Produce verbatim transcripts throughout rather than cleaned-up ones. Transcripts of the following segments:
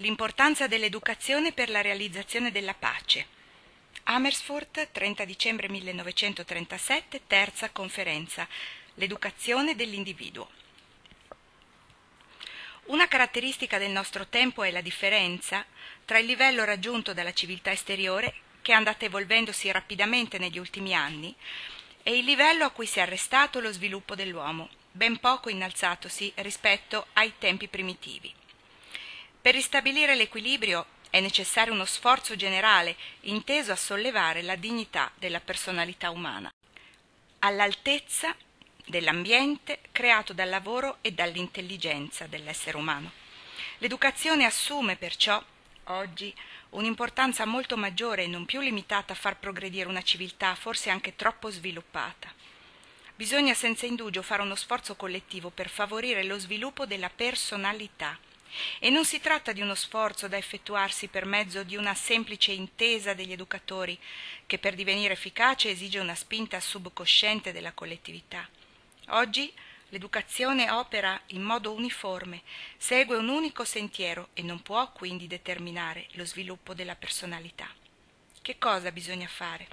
L'importanza dell'educazione per la realizzazione della pace. Amersfoort, trenta dicembre millenovecentotrentasette, terza conferenza. L'educazione dell'individuo. Una caratteristica del nostro tempo è la differenza tra il livello raggiunto dalla civiltà esteriore, che è andata evolvendosi rapidamente negli ultimi anni, e il livello a cui si è arrestato lo sviluppo dell'uomo, ben poco innalzatosi rispetto ai tempi primitivi. Per ristabilire l'equilibrio è necessario uno sforzo generale inteso a sollevare la dignità della personalità umana, all'altezza dell'ambiente creato dal lavoro e dall'intelligenza dell'essere umano. L'educazione assume perciò, oggi, un'importanza molto maggiore e non più limitata a far progredire una civiltà forse anche troppo sviluppata. Bisogna senza indugio fare uno sforzo collettivo per favorire lo sviluppo della personalità. E non si tratta di uno sforzo da effettuarsi per mezzo di una semplice intesa degli educatori, che per divenire efficace esige una spinta subconsciente della collettività. Oggi l'educazione opera in modo uniforme, segue un unico sentiero e non può quindi determinare lo sviluppo della personalità. Che cosa bisogna fare?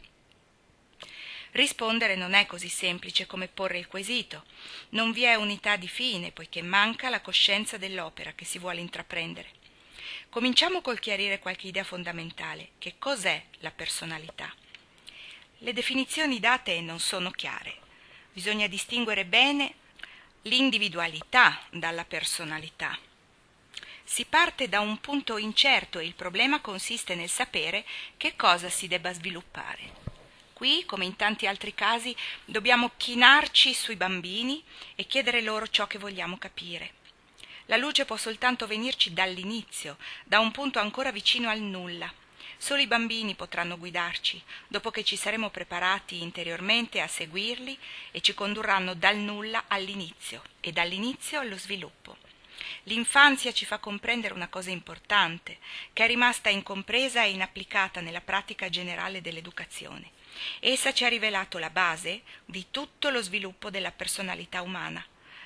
Rispondere non è così semplice come porre il quesito. Non vi è unità di fine, poiché manca la coscienza dell'opera che si vuole intraprendere. Cominciamo col chiarire qualche idea fondamentale. Che cos'è la personalità? Le definizioni date non sono chiare. Bisogna distinguere bene l'individualità dalla personalità. Si parte da un punto incerto e il problema consiste nel sapere che cosa si debba sviluppare. Qui, come in tanti altri casi, dobbiamo chinarci sui bambini e chiedere loro ciò che vogliamo capire. La luce può soltanto venirci dall'inizio, da un punto ancora vicino al nulla. Solo i bambini potranno guidarci, dopo che ci saremo preparati interiormente a seguirli e ci condurranno dal nulla all'inizio e dall'inizio allo sviluppo. L'infanzia ci fa comprendere una cosa importante, che è rimasta incompresa e inapplicata nella pratica generale dell'educazione. Essa ci ha rivelato la base di tutto lo sviluppo della personalità umana.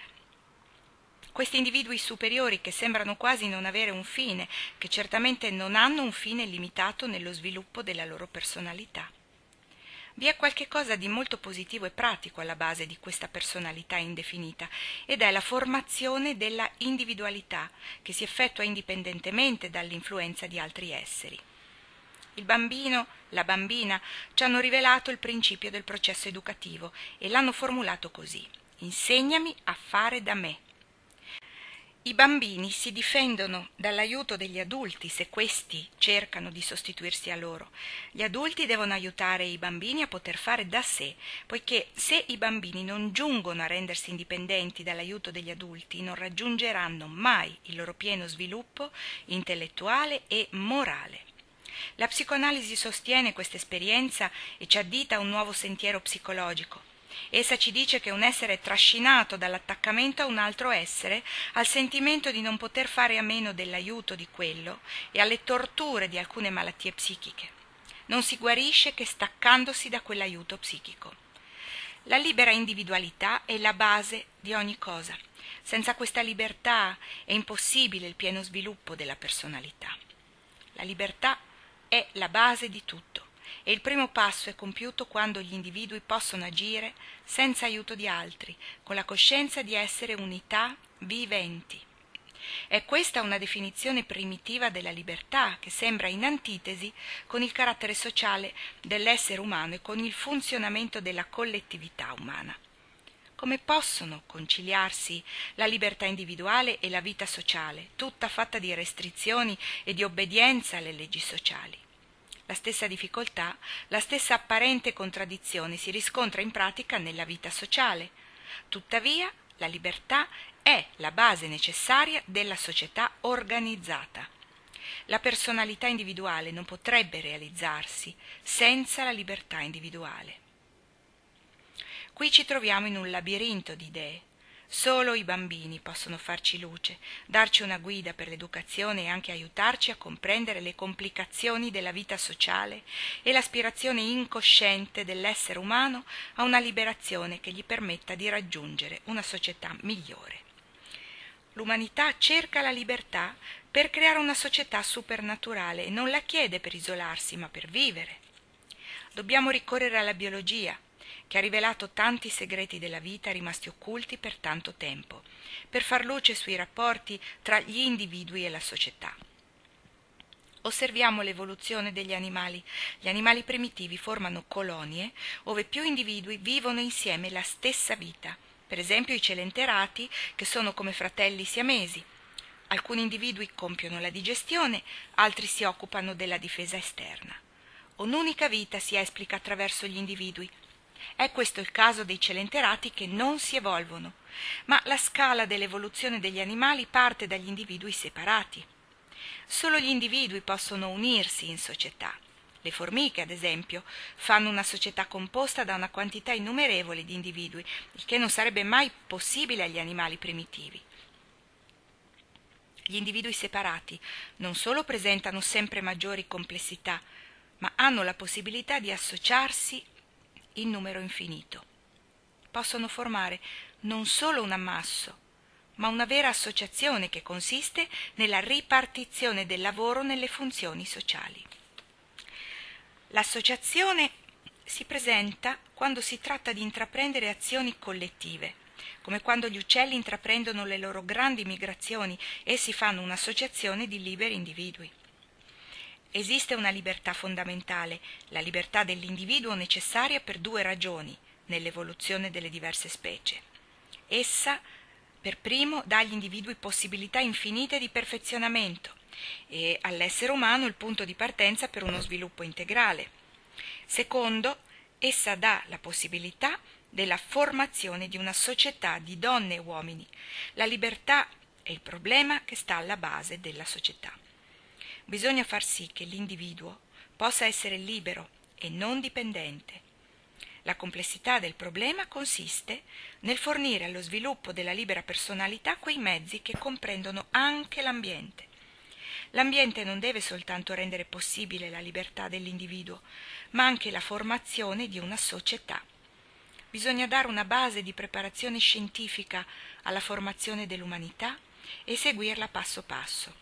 Questi individui superiori che sembrano quasi non avere un fine, che certamente non hanno un fine limitato nello sviluppo della loro personalità. Vi è qualche cosa di molto positivo e pratico alla base di questa personalità indefinita, ed è la formazione della individualità, che si effettua indipendentemente dall'influenza di altri esseri. Il bambino, la bambina ci hanno rivelato il principio del processo educativo e l'hanno formulato così: insegnami a fare da me. I bambini si difendono dall'aiuto degli adulti se questi cercano di sostituirsi a loro. Gli adulti devono aiutare i bambini a poter fare da sé, poiché se i bambini non giungono a rendersi indipendenti dall'aiuto degli adulti, non raggiungeranno mai il loro pieno sviluppo intellettuale e morale. La psicoanalisi sostiene questa esperienza e ci addita a un nuovo sentiero psicologico. Essa ci dice che un essere è trascinato dall'attaccamento a un altro essere, al sentimento di non poter fare a meno dell'aiuto di quello e alle torture di alcune malattie psichiche. Non si guarisce che staccandosi da quell'aiuto psichico. La libera individualità è la base di ogni cosa. Senza questa libertà è impossibile il pieno sviluppo della personalità. La libertà è la base di tutto. E il primo passo è compiuto quando gli individui possono agire senza aiuto di altri, con la coscienza di essere unità viventi. È questa una definizione primitiva della libertà che sembra in antitesi con il carattere sociale dell'essere umano e con il funzionamento della collettività umana. Come possono conciliarsi la libertà individuale e la vita sociale, tutta fatta di restrizioni e di obbedienza alle leggi sociali? La stessa difficoltà, la stessa apparente contraddizione si riscontra in pratica nella vita sociale. Tuttavia, la libertà è la base necessaria della società organizzata. La personalità individuale non potrebbe realizzarsi senza la libertà individuale. Qui ci troviamo in un labirinto di idee. Solo i bambini possono farci luce, darci una guida per l'educazione e anche aiutarci a comprendere le complicazioni della vita sociale e l'aspirazione incosciente dell'essere umano a una liberazione che gli permetta di raggiungere una società migliore. L'umanità cerca la libertà per creare una società supernaturale e non la chiede per isolarsi, ma per vivere. Dobbiamo ricorrere alla biologia, che ha rivelato tanti segreti della vita rimasti occulti per tanto tempo, per far luce sui rapporti tra gli individui e la società. Osserviamo l'evoluzione degli animali. Gli animali primitivi formano colonie ove più individui vivono insieme la stessa vita. Per esempio i celenterati, che sono come fratelli siamesi. Alcuni individui compiono la digestione, altri si occupano della difesa esterna. Un'unica vita si esplica attraverso gli individui. È questo il caso dei celenterati che non si evolvono, ma la scala dell'evoluzione degli animali parte dagli individui separati. Solo gli individui possono unirsi in società. Le formiche, ad esempio, fanno una società composta da una quantità innumerevole di individui, il che non sarebbe mai possibile agli animali primitivi. Gli individui separati non solo presentano sempre maggiori complessità, ma hanno la possibilità di associarsi in numero infinito. Possono formare non solo un ammasso, ma una vera associazione che consiste nella ripartizione del lavoro nelle funzioni sociali. L'associazione si presenta quando si tratta di intraprendere azioni collettive, come quando gli uccelli intraprendono le loro grandi migrazioni e si fanno un'associazione di liberi individui. Esiste una libertà fondamentale, la libertà dell'individuo necessaria per due ragioni nell'evoluzione delle diverse specie. Essa per primo dà agli individui possibilità infinite di perfezionamento e all'essere umano il punto di partenza per uno sviluppo integrale. Secondo, essa dà la possibilità della formazione di una società di donne e uomini. La libertà è il problema che sta alla base della società. Bisogna far sì che l'individuo possa essere libero e non dipendente. La complessità del problema consiste nel fornire allo sviluppo della libera personalità quei mezzi che comprendono anche l'ambiente. L'ambiente non deve soltanto rendere possibile la libertà dell'individuo, ma anche la formazione di una società. Bisogna dare una base di preparazione scientifica alla formazione dell'umanità e seguirla passo passo.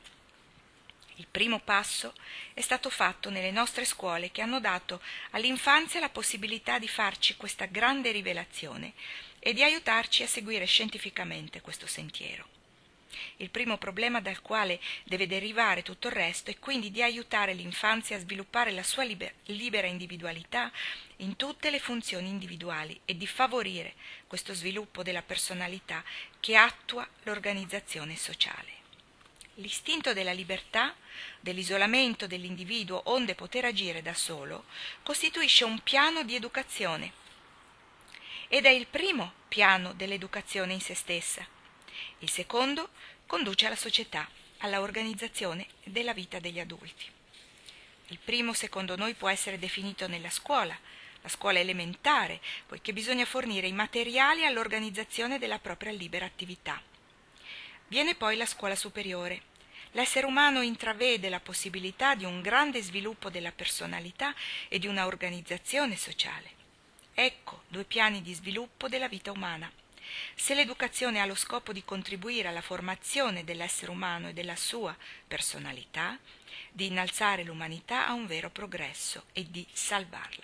Il primo passo è stato fatto nelle nostre scuole che hanno dato all'infanzia la possibilità di farci questa grande rivelazione e di aiutarci a seguire scientificamente questo sentiero. Il primo problema dal quale deve derivare tutto il resto è quindi di aiutare l'infanzia a sviluppare la sua liber- libera individualità in tutte le funzioni individuali e di favorire questo sviluppo della personalità che attua l'organizzazione sociale. L'istinto della libertà, dell'isolamento dell'individuo onde poter agire da solo, costituisce un piano di educazione ed è il primo piano dell'educazione in se stessa. Il secondo conduce alla società, alla organizzazione della vita degli adulti. Il primo, secondo noi, può essere definito nella scuola, la scuola elementare, poiché bisogna fornire i materiali all'organizzazione della propria libera attività. Viene poi la scuola superiore. L'essere umano intravede la possibilità di un grande sviluppo della personalità e di una organizzazione sociale. Ecco due piani di sviluppo della vita umana. Se l'educazione ha lo scopo di contribuire alla formazione dell'essere umano e della sua personalità, di innalzare l'umanità a un vero progresso e di salvarla.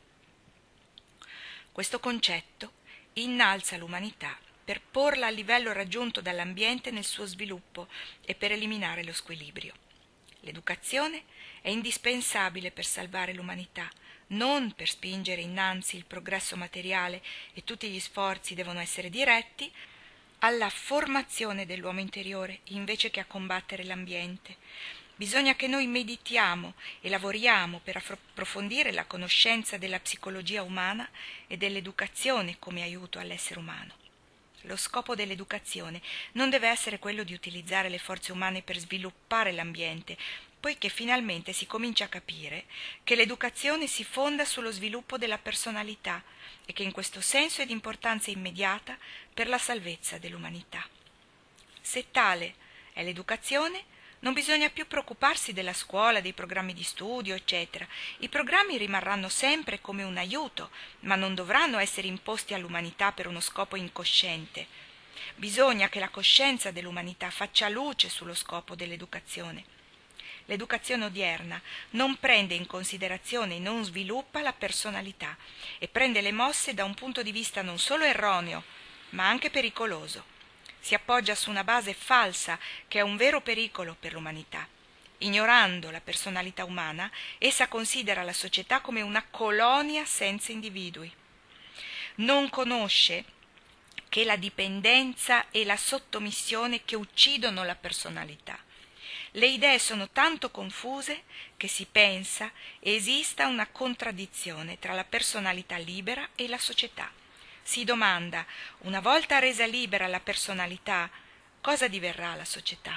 Questo concetto innalza l'umanità per porla al livello raggiunto dall'ambiente nel suo sviluppo e per eliminare lo squilibrio. L'educazione è indispensabile per salvare l'umanità, non per spingere innanzi il progresso materiale, e tutti gli sforzi devono essere diretti alla formazione dell'uomo interiore invece che a combattere l'ambiente. Bisogna che noi meditiamo e lavoriamo per approfondire la conoscenza della psicologia umana e dell'educazione come aiuto all'essere umano. Lo scopo dell'educazione non deve essere quello di utilizzare le forze umane per sviluppare l'ambiente, poiché finalmente si comincia a capire che l'educazione si fonda sullo sviluppo della personalità e che in questo senso è di importanza immediata per la salvezza dell'umanità. Se tale è l'educazione, non bisogna più preoccuparsi della scuola, dei programmi di studio, eccetera. I programmi rimarranno sempre come un aiuto, ma non dovranno essere imposti all'umanità per uno scopo incosciente. Bisogna che la coscienza dell'umanità faccia luce sullo scopo dell'educazione. L'educazione odierna non prende in considerazione e non sviluppa la personalità e prende le mosse da un punto di vista non solo erroneo, ma anche pericoloso. Si appoggia su una base falsa che è un vero pericolo per l'umanità. Ignorando la personalità umana, essa considera la società come una colonia senza individui. Non conosce che la dipendenza e la sottomissione che uccidono la personalità. Le idee sono tanto confuse che si pensa esista una contraddizione tra la personalità libera e la società. Si domanda, una volta resa libera la personalità, cosa diverrà la società?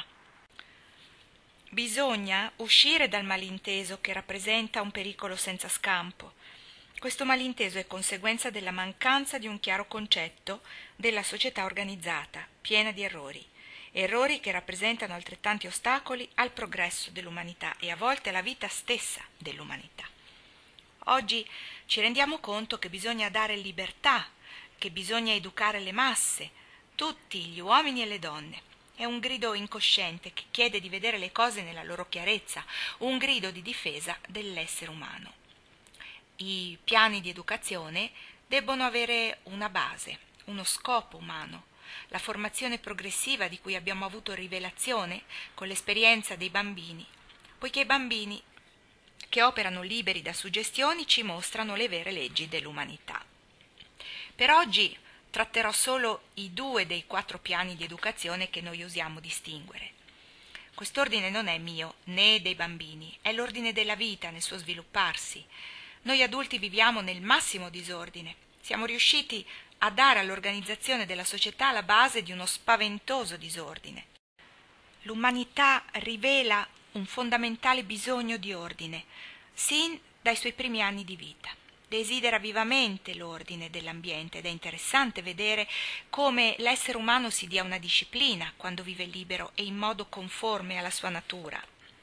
Bisogna uscire dal malinteso che rappresenta un pericolo senza scampo. Questo malinteso è conseguenza della mancanza di un chiaro concetto della società organizzata, piena di errori. Errori che rappresentano altrettanti ostacoli al progresso dell'umanità e a volte alla vita stessa dell'umanità. Oggi ci rendiamo conto che bisogna dare libertà, che bisogna educare le masse, tutti gli uomini e le donne. È un grido incosciente che chiede di vedere le cose nella loro chiarezza, un grido di difesa dell'essere umano. I piani di educazione debbono avere una base, uno scopo umano, la formazione progressiva di cui abbiamo avuto rivelazione con l'esperienza dei bambini, poiché i bambini che operano liberi da suggestioni ci mostrano le vere leggi dell'umanità. Per oggi tratterò solo i due dei quattro piani di educazione che noi usiamo distinguere. Quest'ordine non è mio né dei bambini, è l'ordine della vita nel suo svilupparsi. Noi adulti viviamo nel massimo disordine. Siamo riusciti a dare all'organizzazione della società la base di uno spaventoso disordine. L'umanità rivela un fondamentale bisogno di ordine, sin dai suoi primi anni di vita. Desidera vivamente l'ordine dell'ambiente ed è interessante vedere come l'essere umano si dia una disciplina quando vive libero e in modo conforme alla sua natura.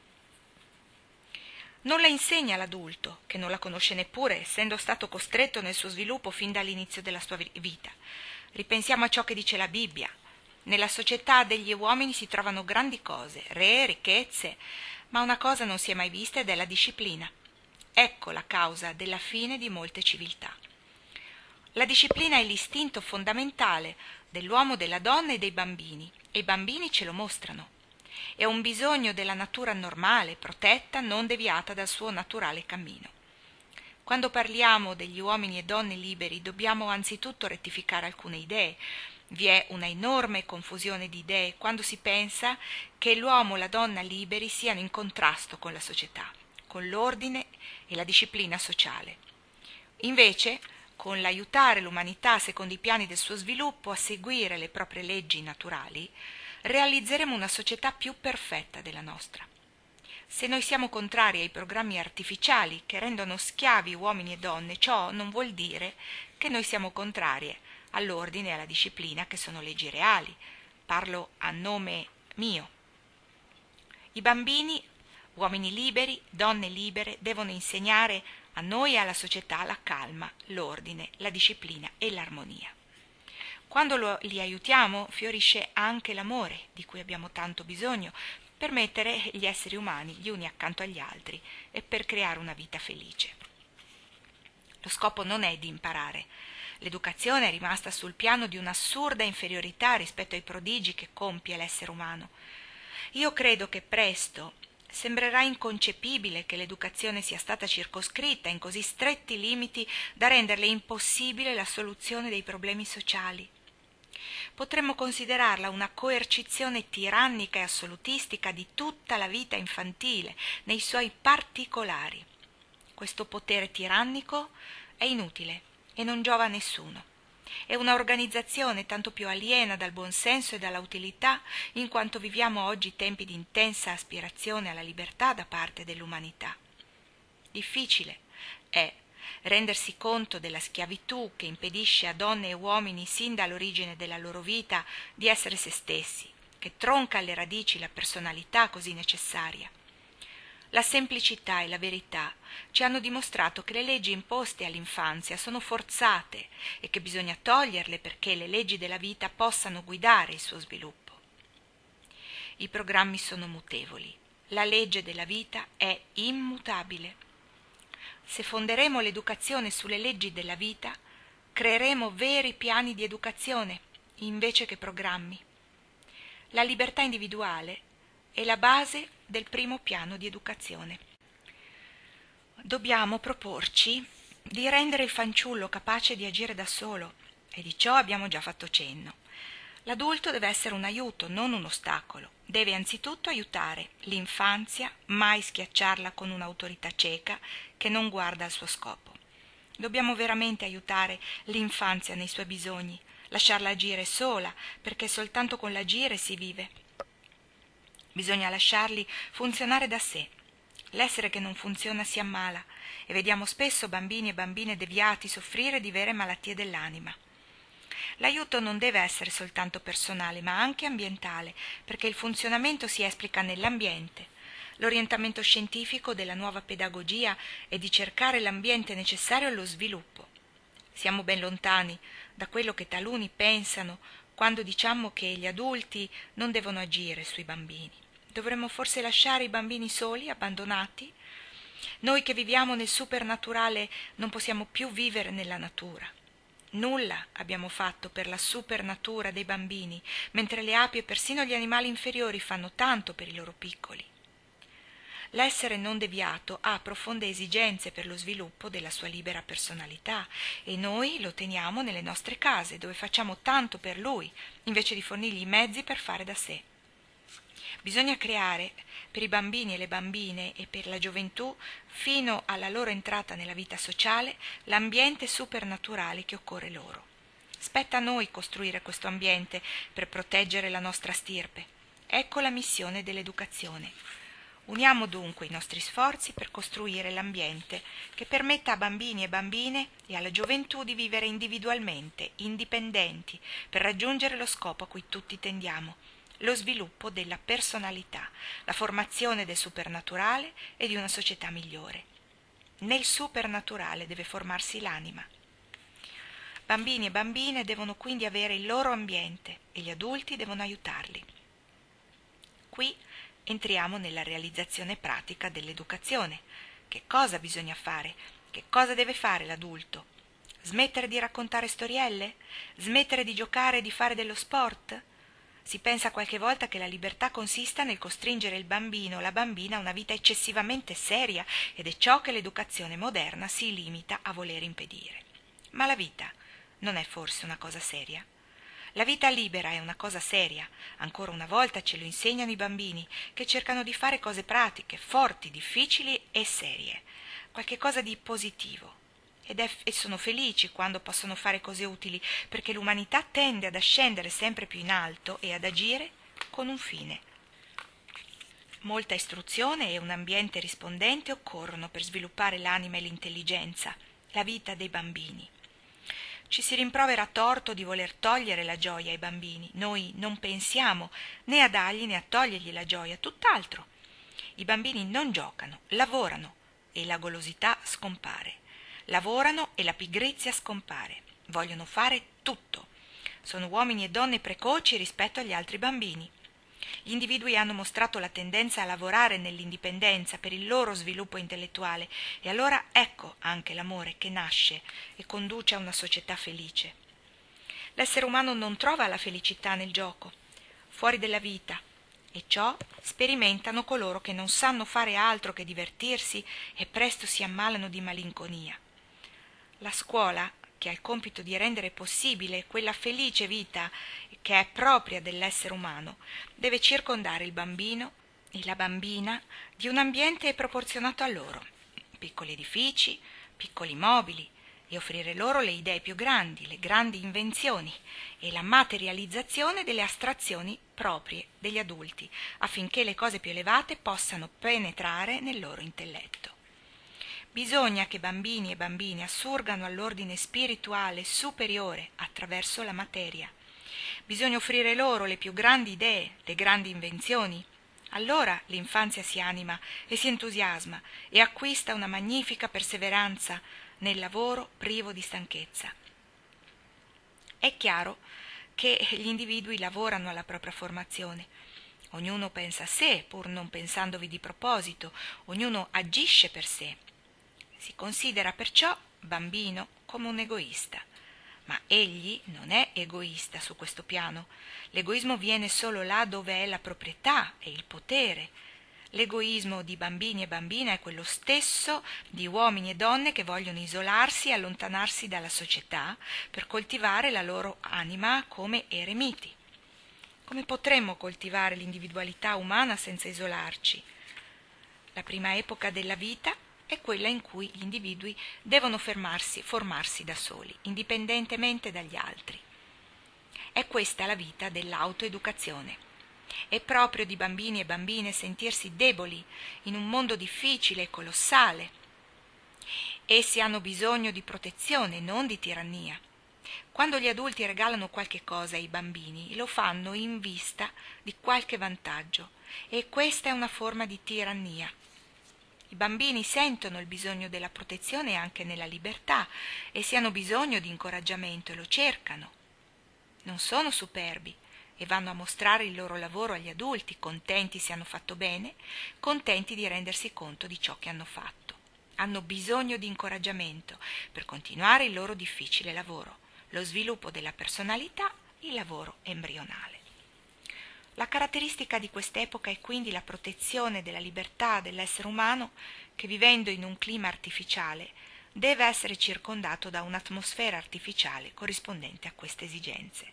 Non la insegna l'adulto, che non la conosce neppure, essendo stato costretto nel suo sviluppo fin dall'inizio della sua vita. Ripensiamo a ciò che dice la Bibbia. Nella società degli uomini si trovano grandi cose, re, ricchezze, ma una cosa non si è mai vista ed è la disciplina. Ecco la causa della fine di molte civiltà. La disciplina è l'istinto fondamentale dell'uomo, della donna e dei bambini, e i bambini ce lo mostrano. È un bisogno della natura normale, protetta, non deviata dal suo naturale cammino. Quando parliamo degli uomini e donne liberi, dobbiamo anzitutto rettificare alcune idee. Vi è una enorme confusione di idee quando si pensa che l'uomo e la donna liberi siano in contrasto con la società, con l'ordine e la disciplina sociale. Invece, con l'aiutare l'umanità secondo i piani del suo sviluppo a seguire le proprie leggi naturali, realizzeremo una società più perfetta della nostra. Se noi siamo contrari ai programmi artificiali che rendono schiavi uomini e donne, ciò non vuol dire che noi siamo contrari all'ordine e alla disciplina, che sono leggi reali. Parlo a nome mio. I bambini, uomini liberi, donne libere, devono insegnare a noi e alla società la calma, l'ordine, la disciplina e l'armonia. Quando lo, li aiutiamo, fiorisce anche l'amore di cui abbiamo tanto bisogno per mettere gli esseri umani gli uni accanto agli altri e per creare una vita felice. Lo scopo non è di imparare. L'educazione è rimasta sul piano di un'assurda inferiorità rispetto ai prodigi che compie l'essere umano. Io credo che presto sembrerà inconcepibile che l'educazione sia stata circoscritta in così stretti limiti da renderle impossibile la soluzione dei problemi sociali. Potremmo considerarla una coercizione tirannica e assolutistica di tutta la vita infantile, nei suoi particolari. Questo potere tirannico è inutile e non giova a nessuno. È una organizzazione tanto più aliena dal buonsenso e dalla utilità, in quanto viviamo oggi tempi di intensa aspirazione alla libertà da parte dell'umanità. Difficile è rendersi conto della schiavitù che impedisce a donne e uomini sin dall'origine della loro vita di essere se stessi, che tronca alle radici la personalità così necessaria. La semplicità e la verità ci hanno dimostrato che le leggi imposte all'infanzia sono forzate e che bisogna toglierle perché le leggi della vita possano guidare il suo sviluppo. I programmi sono mutevoli. La legge della vita è immutabile. Se fonderemo l'educazione sulle leggi della vita, creeremo veri piani di educazione invece che programmi. La libertà individuale è la base del primo piano di educazione. Dobbiamo proporci di rendere il fanciullo capace di agire da solo, e di ciò abbiamo già fatto cenno. L'adulto deve essere un aiuto, non un ostacolo. Deve anzitutto aiutare l'infanzia, mai schiacciarla con un'autorità cieca che non guarda al suo scopo. Dobbiamo veramente aiutare l'infanzia nei suoi bisogni, lasciarla agire sola, perché soltanto con l'agire si vive. Bisogna lasciarli funzionare da sé. L'essere che non funziona si ammala, e vediamo spesso bambini e bambine deviati soffrire di vere malattie dell'anima. L'aiuto non deve essere soltanto personale, ma anche ambientale, perché il funzionamento si esplica nell'ambiente. L'orientamento scientifico della nuova pedagogia è di cercare l'ambiente necessario allo sviluppo. Siamo ben lontani da quello che taluni pensano quando diciamo che gli adulti non devono agire sui bambini. Dovremmo forse lasciare i bambini soli, abbandonati? Noi che viviamo nel supernaturale non possiamo più vivere nella natura. Nulla abbiamo fatto per la supernatura dei bambini, mentre le api e persino gli animali inferiori fanno tanto per i loro piccoli. L'essere non deviato ha profonde esigenze per lo sviluppo della sua libera personalità e noi lo teniamo nelle nostre case, dove facciamo tanto per lui, invece di fornirgli i mezzi per fare da sé. Bisogna creare per i bambini e le bambine e per la gioventù, fino alla loro entrata nella vita sociale, l'ambiente supernaturale che occorre loro. Spetta a noi costruire questo ambiente per proteggere la nostra stirpe. Ecco la missione dell'educazione. Uniamo dunque i nostri sforzi per costruire l'ambiente che permetta a bambini e bambine e alla gioventù di vivere individualmente, indipendenti, per raggiungere lo scopo a cui tutti tendiamo: lo sviluppo della personalità, la formazione del supernaturale e di una società migliore. Nel supernaturale deve formarsi l'anima. Bambini e bambine devono quindi avere il loro ambiente e gli adulti devono aiutarli. Qui entriamo nella realizzazione pratica dell'educazione. Che cosa bisogna fare? Che cosa deve fare l'adulto? Smettere di raccontare storielle? Smettere di giocare e di fare dello sport? Si pensa qualche volta che la libertà consista nel costringere il bambino o la bambina a una vita eccessivamente seria, ed è ciò che l'educazione moderna si limita a voler impedire. Ma la vita non è forse una cosa seria? La vita libera è una cosa seria. Ancora una volta ce lo insegnano i bambini, che cercano di fare cose pratiche, forti, difficili e serie, qualche cosa di positivo. Ed è, e sono felici quando possono fare cose utili, perché l'umanità tende ad ascendere sempre più in alto e ad agire con un fine. Molta istruzione e un ambiente rispondente occorrono per sviluppare l'anima e l'intelligenza, la vita dei bambini. Ci si rimprovera a torto di voler togliere la gioia ai bambini. Noi non pensiamo né a dargli né a togliergli la gioia, tutt'altro. I bambini non giocano, lavorano e la golosità scompare. Lavorano e la pigrizia scompare. Vogliono fare tutto. Sono uomini e donne precoci rispetto agli altri bambini. Gli individui hanno mostrato la tendenza a lavorare nell'indipendenza per il loro sviluppo intellettuale, e allora ecco anche l'amore che nasce e conduce a una società felice. L'essere umano non trova la felicità nel gioco, fuori della vita, e ciò sperimentano coloro che non sanno fare altro che divertirsi e presto si ammalano di malinconia. La scuola, che ha il compito di rendere possibile quella felice vita che è propria dell'essere umano, deve circondare il bambino e la bambina di un ambiente proporzionato a loro, piccoli edifici, piccoli mobili, e offrire loro le idee più grandi, le grandi invenzioni e la materializzazione delle astrazioni proprie degli adulti, affinché le cose più elevate possano penetrare nel loro intelletto. Bisogna che bambini e bambine assurgano all'ordine spirituale superiore attraverso la materia. Bisogna offrire loro le più grandi idee, le grandi invenzioni, Allora l'infanzia si anima e si entusiasma e acquista una magnifica perseveranza nel lavoro privo di stanchezza. È chiaro che gli individui lavorano alla propria formazione. Ognuno pensa a sé, pur non pensandovi di proposito, ognuno agisce per sé. Si considera perciò bambino come un egoista. Ma egli non è egoista su questo piano. L'egoismo viene solo là dove è la proprietà e il potere. L'egoismo di bambini e bambine è quello stesso di uomini e donne che vogliono isolarsi e allontanarsi dalla società per coltivare la loro anima come eremiti. Come potremmo coltivare l'individualità umana senza isolarci? La prima epoca della vita è quella in cui gli individui devono fermarsi, formarsi da soli, indipendentemente dagli altri. È questa la vita dell'autoeducazione. È proprio di bambini e bambine sentirsi deboli in un mondo difficile e colossale. Essi hanno bisogno di protezione, non di tirannia. Quando gli adulti regalano qualche cosa ai bambini, lo fanno in vista di qualche vantaggio, e questa è una forma di tirannia. I bambini sentono il bisogno della protezione anche nella libertà, e si hanno bisogno di incoraggiamento e lo cercano. Non sono superbi e vanno a mostrare il loro lavoro agli adulti, contenti se hanno fatto bene, contenti di rendersi conto di ciò che hanno fatto. Hanno bisogno di incoraggiamento per continuare il loro difficile lavoro, lo sviluppo della personalità, il lavoro embrionale. La caratteristica di quest'epoca è quindi la protezione della libertà dell'essere umano che, vivendo in un clima artificiale, deve essere circondato da un'atmosfera artificiale corrispondente a queste esigenze.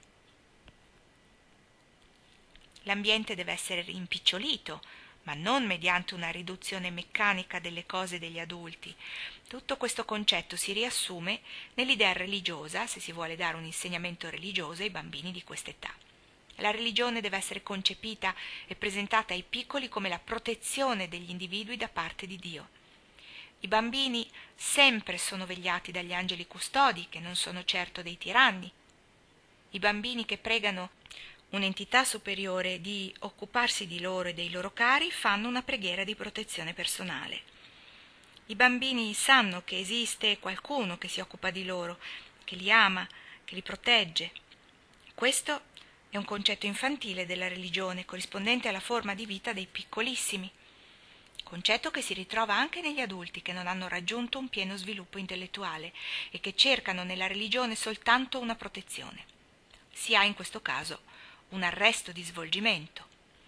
L'ambiente deve essere rimpicciolito, ma non mediante una riduzione meccanica delle cose degli adulti. Tutto questo concetto si riassume nell'idea religiosa, se si vuole dare un insegnamento religioso ai bambini di quest'età. La religione deve essere concepita e presentata ai piccoli come la protezione degli individui da parte di Dio. I bambini sempre sono vegliati dagli angeli custodi, che non sono certo dei tiranni. I bambini che pregano un'entità superiore di occuparsi di loro e dei loro cari fanno una preghiera di protezione personale. I bambini sanno che esiste qualcuno che si occupa di loro, che li ama, che li protegge. Questo è un concetto infantile della religione, corrispondente alla forma di vita dei piccolissimi, concetto che si ritrova anche negli adulti che non hanno raggiunto un pieno sviluppo intellettuale e che cercano nella religione soltanto una protezione. Si ha in questo caso un arresto di svolgimento.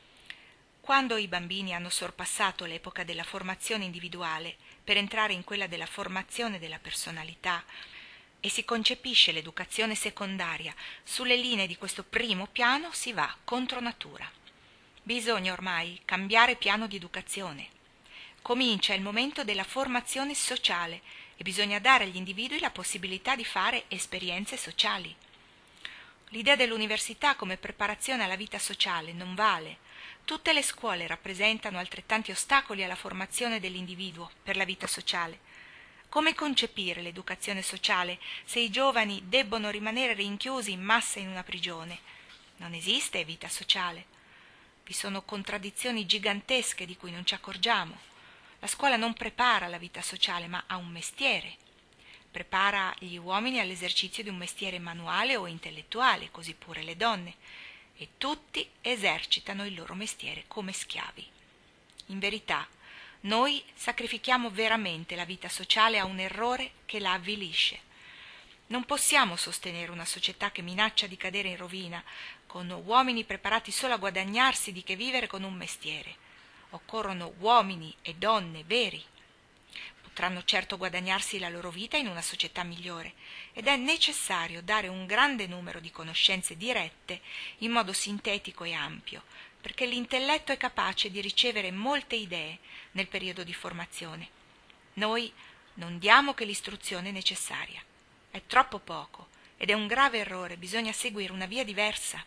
Quando i bambini hanno sorpassato l'epoca della formazione individuale per entrare in quella della formazione della personalità e si concepisce l'educazione secondaria sulle linee di questo primo piano, si va contro natura. Bisogna ormai cambiare piano di educazione. Comincia il momento della formazione sociale e bisogna dare agli individui la possibilità di fare esperienze sociali. L'idea dell'università come preparazione alla vita sociale non vale. Tutte le scuole rappresentano altrettanti ostacoli alla formazione dell'individuo per la vita sociale. Come concepire l'educazione sociale se i giovani debbono rimanere rinchiusi in massa in una prigione? Non esiste vita sociale. Vi sono contraddizioni gigantesche di cui non ci accorgiamo. La scuola non prepara la vita sociale, ma ha un mestiere. Prepara gli uomini all'esercizio di un mestiere manuale o intellettuale, così pure le donne, e tutti esercitano il loro mestiere come schiavi. In verità, noi sacrifichiamo veramente la vita sociale a un errore che la avvilisce. Non possiamo sostenere una società che minaccia di cadere in rovina, con uomini preparati solo a guadagnarsi di che vivere con un mestiere. Occorrono uomini e donne veri. Potranno certo guadagnarsi la loro vita in una società migliore, ed è necessario dare un grande numero di conoscenze dirette in modo sintetico e ampio, perché l'intelletto è capace di ricevere molte idee nel periodo di formazione. Noi non diamo che l'istruzione necessaria. È troppo poco ed è un grave errore, bisogna seguire una via diversa.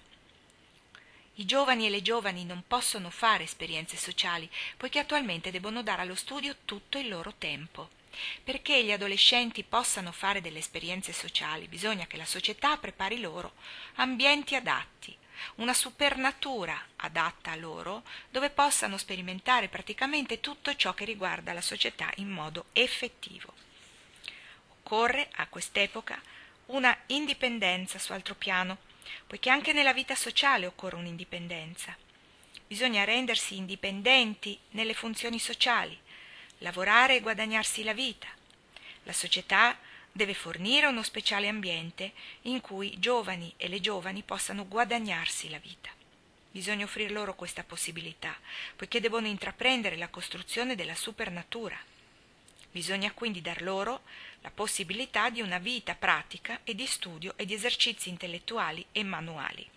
I giovani e le giovani non possono fare esperienze sociali, poiché attualmente debbono dare allo studio tutto il loro tempo. Perché gli adolescenti possano fare delle esperienze sociali, bisogna che la società prepari loro ambienti adatti. una supernatura adatta a loro, dove possano sperimentare praticamente tutto ciò che riguarda la società in modo effettivo. Occorre, a quest'epoca, una indipendenza su altro piano, poiché anche nella vita sociale occorre un'indipendenza. Bisogna rendersi indipendenti nelle funzioni sociali, lavorare e guadagnarsi la vita. La società deve fornire uno speciale ambiente in cui i giovani e le giovani possano guadagnarsi la vita. Bisogna offrir loro questa possibilità, poiché devono intraprendere la costruzione della supernatura. Bisogna quindi dar loro la possibilità di una vita pratica e di studio e di esercizi intellettuali e manuali.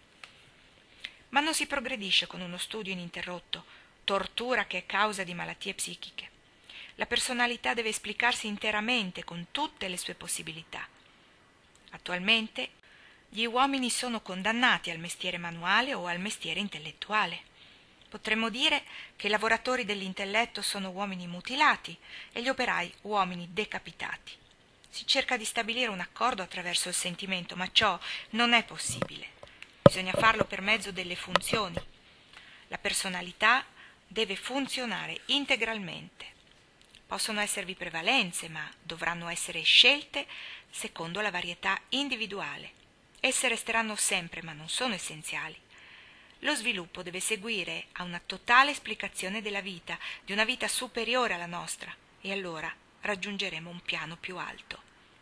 Ma non si progredisce con uno studio ininterrotto, tortura che è causa di malattie psichiche. La personalità deve esplicarsi interamente con tutte le sue possibilità. Attualmente gli uomini sono condannati al mestiere manuale o al mestiere intellettuale. Potremmo dire che i lavoratori dell'intelletto sono uomini mutilati e gli operai uomini decapitati. Si cerca di stabilire un accordo attraverso il sentimento, ma ciò non è possibile. Bisogna farlo per mezzo delle funzioni. La personalità deve funzionare integralmente. Possono esservi prevalenze, ma dovranno essere scelte secondo la varietà individuale. Esse resteranno sempre, ma non sono essenziali. Lo sviluppo deve seguire a una totale esplicazione della vita, di una vita superiore alla nostra, e allora raggiungeremo un piano più alto.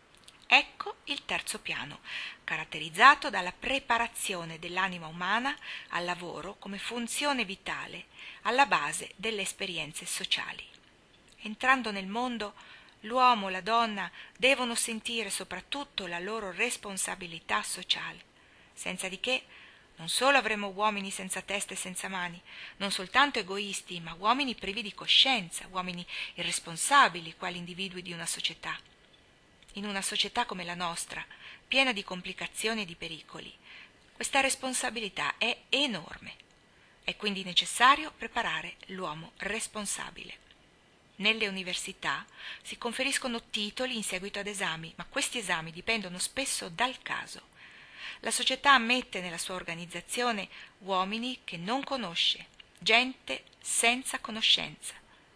Ecco il terzo piano, caratterizzato dalla preparazione dell'anima umana al lavoro come funzione vitale, alla base delle esperienze sociali. Entrando nel mondo, l'uomo e la donna devono sentire soprattutto la loro responsabilità sociale, senza di che non solo avremo uomini senza testa e senza mani, non soltanto egoisti, ma uomini privi di coscienza, uomini irresponsabili, quali individui di una società. In una società come la nostra, piena di complicazioni e di pericoli, questa responsabilità è enorme. È quindi necessario preparare l'uomo responsabile. Nelle università si conferiscono titoli in seguito ad esami, ma questi esami dipendono spesso dal caso. La società ammette nella sua organizzazione uomini che non conosce, gente senza conoscenza.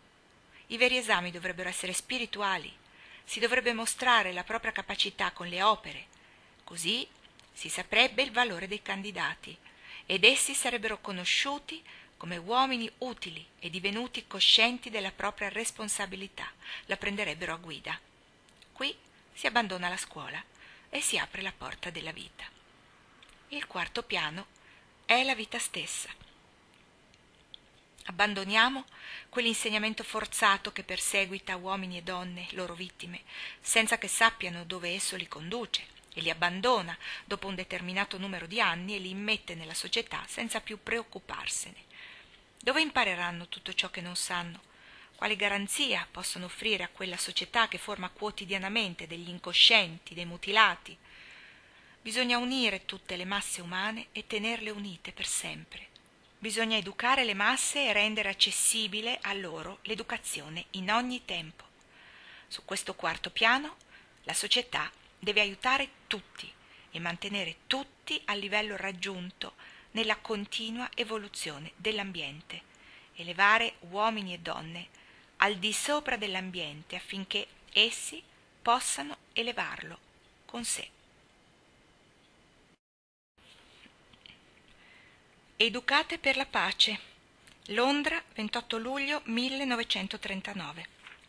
I veri esami dovrebbero essere spirituali. Si dovrebbe mostrare la propria capacità con le opere, così si saprebbe il valore dei candidati ed essi sarebbero conosciuti come uomini utili e divenuti coscienti della propria responsabilità, la prenderebbero a guida. Qui si abbandona la scuola e si apre la porta della vita. Il quarto piano è la vita stessa. Abbandoniamo quell'insegnamento forzato che perseguita uomini e donne, loro vittime, senza che sappiano dove esso li conduce, e li abbandona dopo un determinato numero di anni e li immette nella società senza più preoccuparsene. Dove impareranno tutto ciò che non sanno? Quale garanzia possono offrire a quella società che forma quotidianamente degli incoscienti, dei mutilati? Bisogna unire tutte le masse umane e tenerle unite per sempre. Bisogna educare le masse e rendere accessibile a loro l'educazione in ogni tempo. Su questo quarto piano, la società deve aiutare tutti e mantenere tutti al livello raggiunto nella continua evoluzione dell'ambiente, elevare uomini e donne al di sopra dell'ambiente affinché essi possano elevarlo con sé. Educate per la pace. Londra, ventotto luglio millenovecentotrentanove.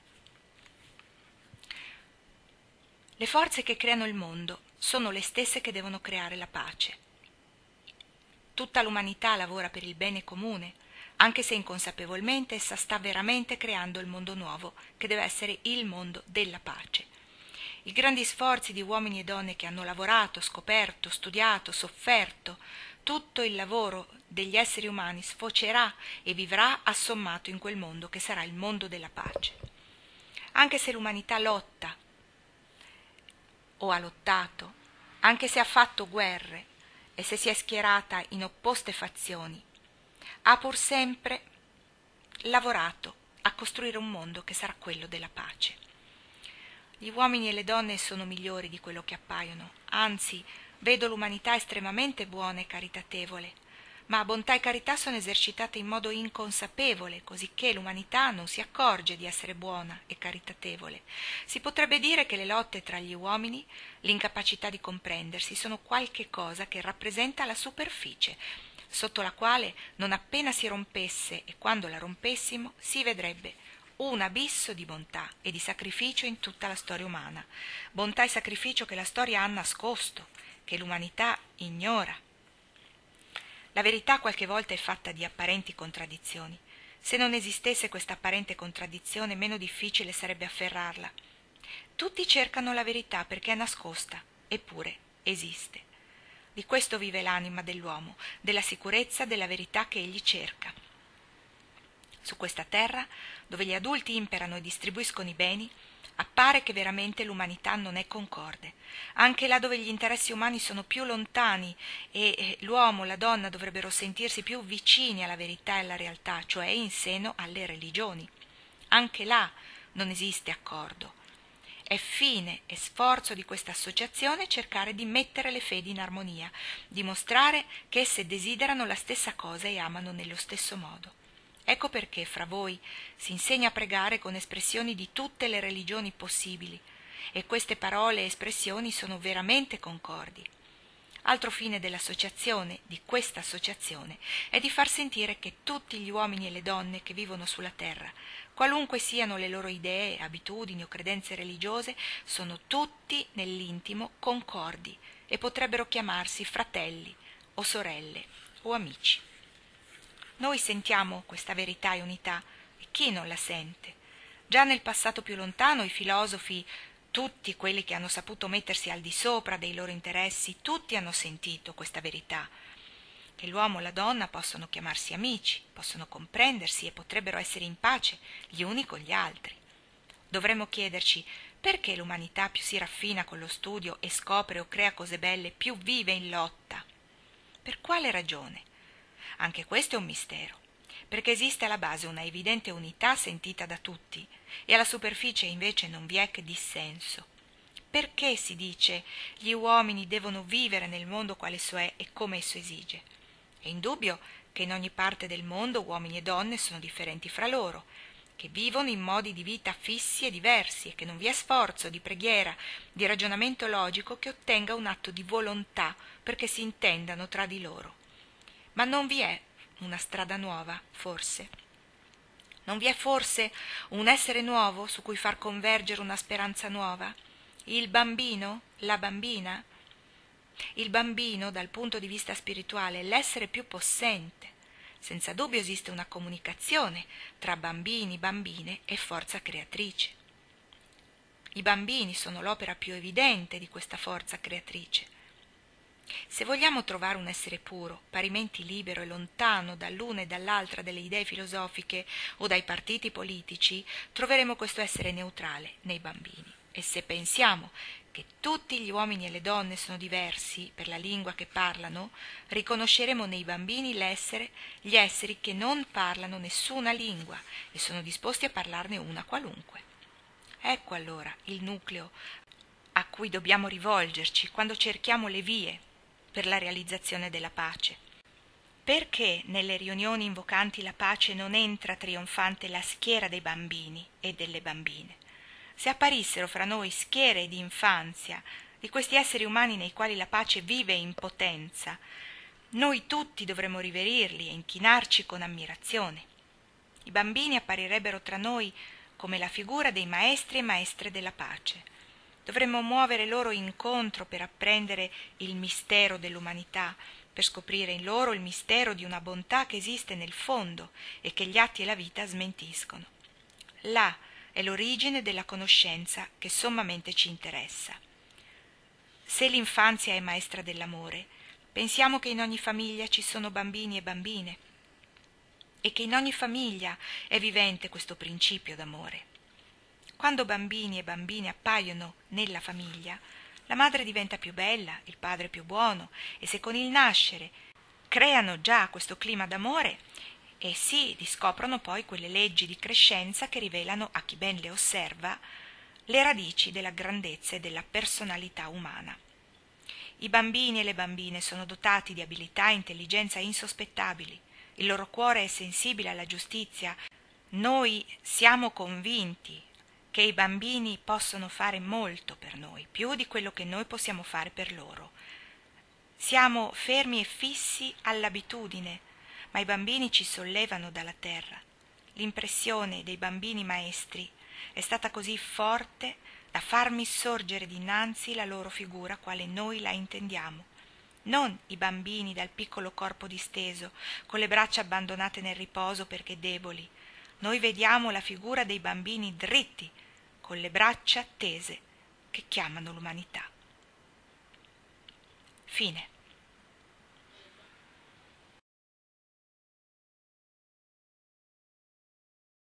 Le forze che creano il mondo sono le stesse che devono creare la pace. Tutta l'umanità lavora per il bene comune, anche se inconsapevolmente essa sta veramente creando il mondo nuovo, che deve essere il mondo della pace. I grandi sforzi di uomini e donne che hanno lavorato, scoperto, studiato, sofferto, tutto il lavoro degli esseri umani sfocerà e vivrà assommato in quel mondo che sarà il mondo della pace. Anche se l'umanità lotta o ha lottato, anche se ha fatto guerre e se si è schierata in opposte fazioni, ha pur sempre lavorato a costruire un mondo che sarà quello della pace. Gli uomini e le donne sono migliori di quello che appaiono, anzi, vedo l'umanità estremamente buona e caritatevole. ma bontà e carità sono esercitate in modo inconsapevole, cosicché l'umanità non si accorge di essere buona e caritatevole. Si potrebbe dire che le lotte tra gli uomini, l'incapacità di comprendersi, sono qualche cosa che rappresenta la superficie, sotto la quale non appena si rompesse e quando la rompessimo si vedrebbe un abisso di bontà e di sacrificio in tutta la storia umana, bontà e sacrificio che la storia ha nascosto, che l'umanità ignora. La verità qualche volta è fatta di apparenti contraddizioni. Se non esistesse questa apparente contraddizione, meno difficile sarebbe afferrarla. Tutti cercano la verità perché è nascosta, eppure esiste. Di questo vive l'anima dell'uomo, della sicurezza della verità che egli cerca. Su questa terra, dove gli adulti imperano e distribuiscono i beni, appare che veramente l'umanità non è concorde. Anche là dove gli interessi umani sono più lontani e l'uomo, la donna dovrebbero sentirsi più vicini alla verità e alla realtà, cioè in seno alle religioni. Anche là non esiste accordo. È fine e sforzo di questa associazione cercare di mettere le fedi in armonia, dimostrare che esse desiderano la stessa cosa e amano nello stesso modo. Ecco perché fra voi si insegna a pregare con espressioni di tutte le religioni possibili, e queste parole e espressioni sono veramente concordi. Altro fine dell'associazione, di questa associazione, è di far sentire che tutti gli uomini e le donne che vivono sulla terra, qualunque siano le loro idee, abitudini o credenze religiose, sono tutti nell'intimo concordi e potrebbero chiamarsi fratelli o sorelle o amici. Noi sentiamo questa verità e unità, e chi non la sente? Già nel passato più lontano i filosofi, tutti quelli che hanno saputo mettersi al di sopra dei loro interessi, tutti hanno sentito questa verità, che l'uomo e la donna possono chiamarsi amici, possono comprendersi e potrebbero essere in pace gli uni con gli altri. Dovremmo chiederci perché l'umanità più si raffina con lo studio e scopre o crea cose belle, più vive in lotta. Per quale ragione? Anche questo è un mistero, perché esiste alla base una evidente unità sentita da tutti e alla superficie invece non vi è che dissenso. Perché si dice gli uomini devono vivere nel mondo quale esso è e come esso esige? È indubbio che in ogni parte del mondo uomini e donne sono differenti fra loro, che vivono in modi di vita fissi e diversi e che non vi è sforzo di preghiera, di ragionamento logico che ottenga un atto di volontà perché si intendano tra di loro. Ma non vi è una strada nuova, forse? Non vi è forse un essere nuovo su cui far convergere una speranza nuova? Il bambino? La bambina? Il bambino, dal punto di vista spirituale, è l'essere più possente. Senza dubbio esiste una comunicazione tra bambini, bambine e forza creatrice. I bambini sono l'opera più evidente di questa forza creatrice. Se vogliamo trovare un essere puro, parimenti libero e lontano dall'una e dall'altra delle idee filosofiche o dai partiti politici, troveremo questo essere neutrale nei bambini. E se pensiamo che tutti gli uomini e le donne sono diversi per la lingua che parlano, riconosceremo nei bambini l'essere, gli esseri che non parlano nessuna lingua e sono disposti a parlarne una qualunque. Ecco allora il nucleo a cui dobbiamo rivolgerci quando cerchiamo le vie per la realizzazione della pace. Perché nelle riunioni invocanti la pace non entra trionfante la schiera dei bambini e delle bambine? Se apparissero fra noi schiere di infanzia, di questi esseri umani nei quali la pace vive in potenza, noi tutti dovremmo riverirli e inchinarci con ammirazione. I bambini apparirebbero tra noi come la figura dei maestri e maestre della pace. Dovremmo muovere loro incontro per apprendere il mistero dell'umanità, per scoprire in loro il mistero di una bontà che esiste nel fondo e che gli atti e la vita smentiscono. Là è l'origine della conoscenza che sommamente ci interessa. Se l'infanzia è maestra dell'amore, pensiamo che in ogni famiglia ci sono bambini e bambine e che in ogni famiglia è vivente questo principio d'amore. Quando bambini e bambine appaiono nella famiglia, la madre diventa più bella, il padre più buono, e se con il nascere creano già questo clima d'amore, essi riscoprono poi quelle leggi di crescenza che rivelano a chi ben le osserva le radici della grandezza e della personalità umana. I bambini e le bambine sono dotati di abilità e intelligenza insospettabili. Il loro cuore è sensibile alla giustizia. Noi siamo convinti che i bambini possono fare molto per noi, più di quello che noi possiamo fare per loro. Siamo fermi e fissi all'abitudine, ma i bambini ci sollevano dalla terra. L'impressione dei bambini maestri è stata così forte da farmi sorgere dinanzi la loro figura quale noi la intendiamo. Non i bambini dal piccolo corpo disteso, con le braccia abbandonate nel riposo perché deboli. Noi vediamo la figura dei bambini dritti, con le braccia tese, che chiamano l'umanità. Fine.